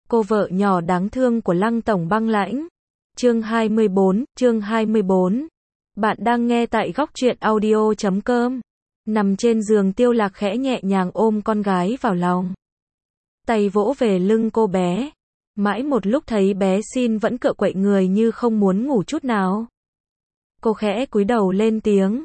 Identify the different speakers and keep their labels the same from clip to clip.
Speaker 1: cô vợ nhỏ đáng thương của Lăng Tổng Băng Lãnh. Chương 24. Bạn đang nghe tại góc truyện audio.com. Nằm trên giường, Tiêu Lạc khẽ nhẹ nhàng ôm con gái vào lòng. Tay vỗ về lưng cô bé. Mãi một lúc thấy bé xin vẫn cựa quậy người như không muốn ngủ chút nào. Cô khẽ cúi đầu lên tiếng.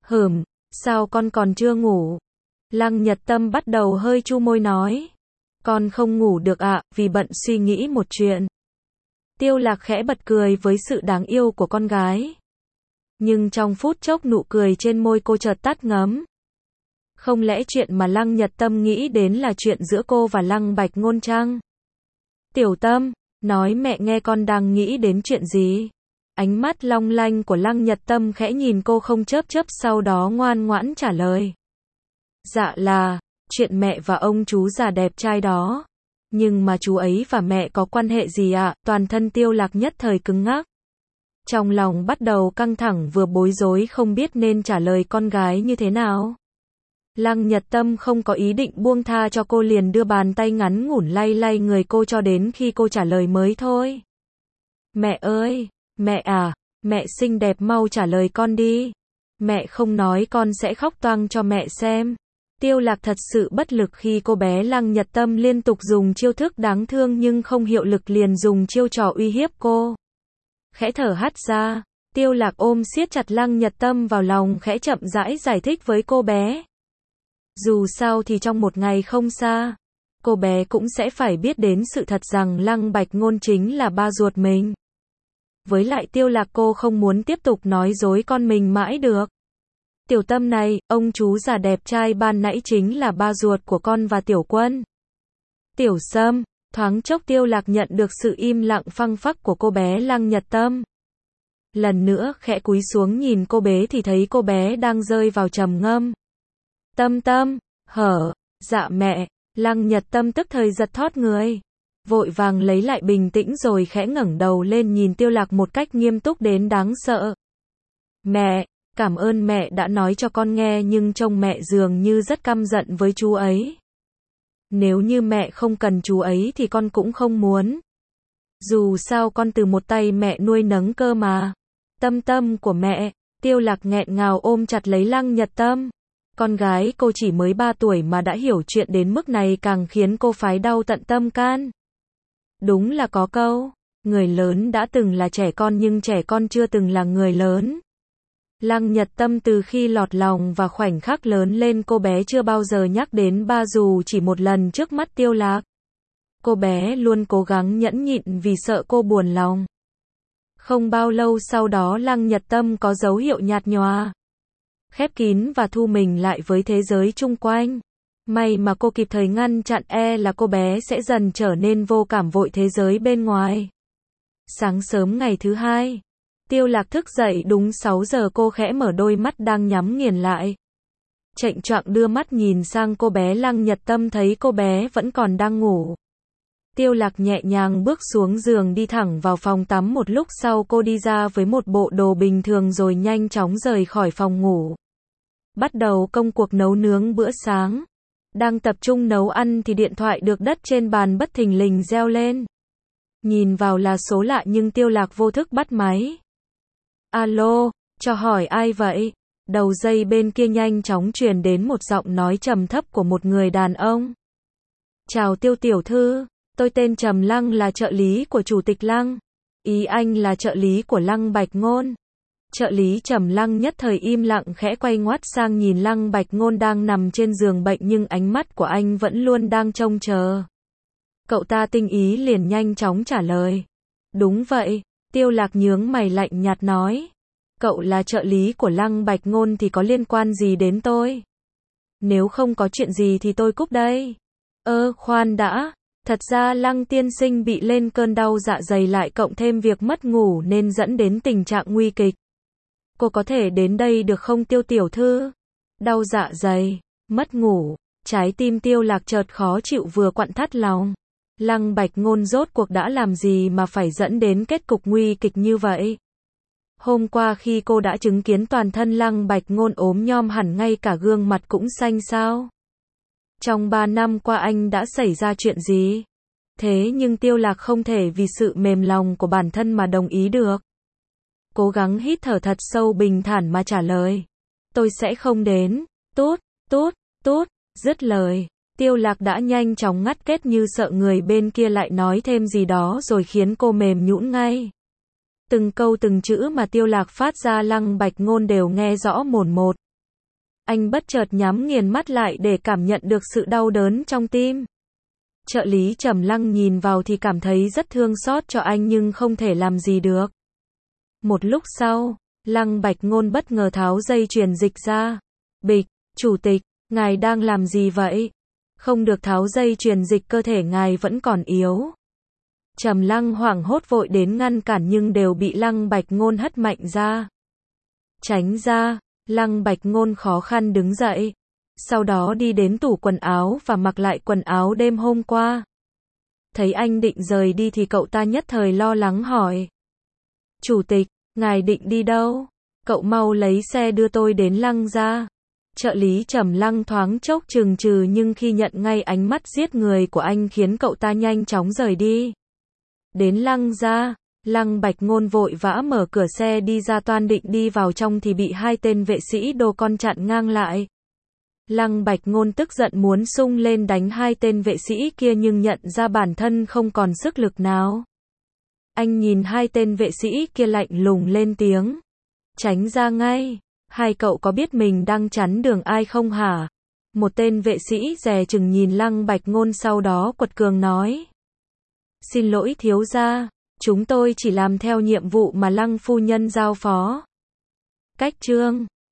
Speaker 1: Sao con còn chưa ngủ? Lăng Nhật Tâm bắt đầu hơi chu môi nói. Con không ngủ được ạ, vì bận suy nghĩ một chuyện. Tiêu Lạc khẽ bật cười với sự đáng yêu của con gái. Nhưng trong phút chốc nụ cười trên môi cô chợt tắt ngấm. Không lẽ chuyện mà Lăng Nhật Tâm nghĩ đến là chuyện giữa cô và Lăng Bạch Ngôn chăng? Tiểu Tâm, nói mẹ nghe con đang nghĩ đến chuyện gì? Ánh mắt long lanh của Lăng Nhật Tâm khẽ nhìn cô không chớp sau đó ngoan ngoãn trả lời. Dạ là, chuyện mẹ và ông chú già đẹp trai đó. Nhưng mà chú ấy và mẹ có quan hệ gì ạ? Toàn thân Tiêu Lạc nhất thời cứng ngắc. Trong lòng bắt đầu căng thẳng vừa bối rối không biết nên trả lời con gái như thế nào. Lăng Nhật Tâm không có ý định buông tha cho cô, liền đưa bàn tay ngắn ngủn lay lay người cô cho đến khi cô trả lời mới thôi. Mẹ ơi, mẹ à, mẹ xinh đẹp mau trả lời con đi. Mẹ không nói con sẽ khóc toang cho mẹ xem. Tiêu Lạc thật sự bất lực khi cô bé Lăng Nhật Tâm liên tục dùng chiêu thức đáng thương nhưng không hiệu lực, liền dùng chiêu trò uy hiếp cô. Khẽ thở hắt ra, Tiêu Lạc ôm siết chặt Lăng Nhật Tâm vào lòng, khẽ chậm rãi giải thích với cô bé. Dù sao thì trong một ngày không xa, cô bé cũng sẽ phải biết đến sự thật rằng Lăng Bạch Ngôn chính là ba ruột mình. Với lại Tiêu Lạc cô không muốn tiếp tục nói dối con mình mãi được. Tiểu Tâm này, ông chú già đẹp trai ban nãy chính là ba ruột của con và Tiểu Quân. Tiểu Sâm, thoáng chốc Tiêu Lạc nhận được sự im lặng phăng phắc của cô bé Lăng Nhật Tâm. Lần nữa khẽ cúi xuống nhìn cô bé thì thấy cô bé đang rơi vào trầm ngâm. Tâm, dạ mẹ. Lăng Nhật Tâm tức thời giật thót người. Vội vàng lấy lại bình tĩnh rồi khẽ ngẩng đầu lên nhìn Tiêu Lạc một cách nghiêm túc đến đáng sợ. Mẹ, cảm ơn mẹ đã nói cho con nghe, nhưng trông mẹ dường như rất căm giận với chú ấy. Nếu như mẹ không cần chú ấy thì con cũng không muốn. Dù sao con từ một tay mẹ nuôi nấng cơ mà. Tâm của mẹ. Tiêu Lạc nghẹn ngào ôm chặt lấy Lăng Nhật Tâm. Con gái cô chỉ mới 3 tuổi mà đã hiểu chuyện đến mức này càng khiến cô phái đau tận tâm can. Đúng là có câu, người lớn đã từng là trẻ con nhưng trẻ con chưa từng là người lớn. Lăng Nhật Tâm từ khi lọt lòng và khoảnh khắc lớn lên, cô bé chưa bao giờ nhắc đến ba dù chỉ một lần trước mắt Tiêu Lạc. Cô bé luôn cố gắng nhẫn nhịn vì sợ cô buồn lòng. Không bao lâu sau đó Lăng Nhật Tâm có dấu hiệu nhạt nhòa, khép kín và thu mình lại với thế giới chung quanh. May mà cô kịp thời ngăn chặn, là cô bé sẽ dần trở nên vô cảm vội thế giới bên ngoài. Sáng sớm ngày thứ hai, Tiêu Lạc thức dậy đúng 6 giờ, cô khẽ mở đôi mắt đang nhắm nghiền lại. Chạnh choạng đưa mắt nhìn sang cô bé Lăng Nhật Tâm, thấy cô bé vẫn còn đang ngủ. Tiêu Lạc nhẹ nhàng bước xuống giường đi thẳng vào phòng tắm, một lúc sau cô đi ra với một bộ đồ bình thường rồi nhanh chóng rời khỏi phòng ngủ. Bắt đầu công cuộc nấu nướng bữa sáng. Đang tập trung nấu ăn thì điện thoại được đất trên bàn bất thình lình reo lên. Nhìn vào là số lạ nhưng Tiêu Lạc vô thức bắt máy. Alo, cho hỏi ai vậy? Đầu dây bên kia nhanh chóng truyền đến một giọng nói trầm thấp của một người đàn ông. Chào Tiêu tiểu thư, tôi tên Trầm Lăng, là trợ lý của Chủ tịch Lăng. Ý anh là trợ lý của Lăng Bạch Ngôn. Trợ lý Trầm Lăng nhất thời im lặng, khẽ quay ngoắt sang nhìn Lăng Bạch Ngôn đang nằm trên giường bệnh nhưng ánh mắt của anh vẫn luôn đang trông chờ. Cậu ta tinh ý liền nhanh chóng trả lời. Đúng vậy. Tiêu Lạc nhướng mày lạnh nhạt nói. Cậu là trợ lý của Lăng Bạch Ngôn thì có liên quan gì đến tôi? Nếu không có chuyện gì thì tôi cúp đây. Khoan đã. Thật ra Lăng tiên sinh bị lên cơn đau dạ dày lại cộng thêm việc mất ngủ nên dẫn đến tình trạng nguy kịch. Cô có thể đến đây được không Tiêu tiểu thư? Đau dạ dày, mất ngủ, trái tim Tiêu Lạc chợt khó chịu vừa quặn thắt lòng. Lăng Bạch Ngôn rốt cuộc đã làm gì mà phải dẫn đến kết cục nguy kịch như vậy? Hôm qua khi cô đã chứng kiến toàn thân Lăng Bạch Ngôn ốm nhom hẳn, ngay cả gương mặt cũng xanh sao? Trong 3 năm qua anh đã xảy ra chuyện gì? Thế nhưng Tiêu Lạc không thể vì sự mềm lòng của bản thân mà đồng ý được. Cố gắng hít thở thật sâu bình thản mà trả lời. Tôi sẽ không đến. Tút, tút, tút, dứt lời. Tiêu Lạc đã nhanh chóng ngắt kết như sợ người bên kia lại nói thêm gì đó rồi khiến cô mềm nhũn ngay. Từng câu từng chữ mà Tiêu Lạc phát ra Lăng Bạch Ngôn đều nghe rõ mồn một. Anh bất chợt nhắm nghiền mắt lại để cảm nhận được sự đau đớn trong tim. Trợ lý Trầm Lăng nhìn vào thì cảm thấy rất thương xót cho anh nhưng không thể làm gì được. Một lúc sau, Lăng Bạch Ngôn bất ngờ tháo dây chuyền dịch ra. Bịch, chủ tịch, ngài đang làm gì vậy? Không được tháo dây chuyền dịch, cơ thể ngài vẫn còn yếu. Trầm Lăng hoảng hốt vội đến ngăn cản nhưng đều bị Lăng Bạch Ngôn hất mạnh ra. Tránh ra, Lăng Bạch Ngôn khó khăn đứng dậy. Sau đó đi đến tủ quần áo và mặc lại quần áo đêm hôm qua. Thấy anh định rời đi thì cậu ta nhất thời lo lắng hỏi. Chủ tịch, ngài định đi đâu? Cậu mau lấy xe đưa tôi đến Lăng gia. Trợ lý Trầm Lăng thoáng chốc chừng chừ nhưng khi nhận ngay ánh mắt giết người của anh khiến cậu ta nhanh chóng rời đi. Đến Lăng gia, Lăng Bạch Ngôn vội vã mở cửa xe đi ra, toan định đi vào trong thì bị hai tên vệ sĩ đồ con chặn ngang lại. Lăng Bạch Ngôn tức giận muốn xung lên đánh hai tên vệ sĩ kia nhưng nhận ra bản thân không còn sức lực nào. Anh nhìn hai tên vệ sĩ kia lạnh lùng lên tiếng. Tránh ra ngay, hai cậu có biết mình đang chắn đường ai không hả? Một tên vệ sĩ dè chừng nhìn Lăng Bạch Ngôn sau đó quật cường nói. Xin lỗi thiếu gia, chúng tôi chỉ làm theo nhiệm vụ mà Lăng phu nhân giao phó. Cách chương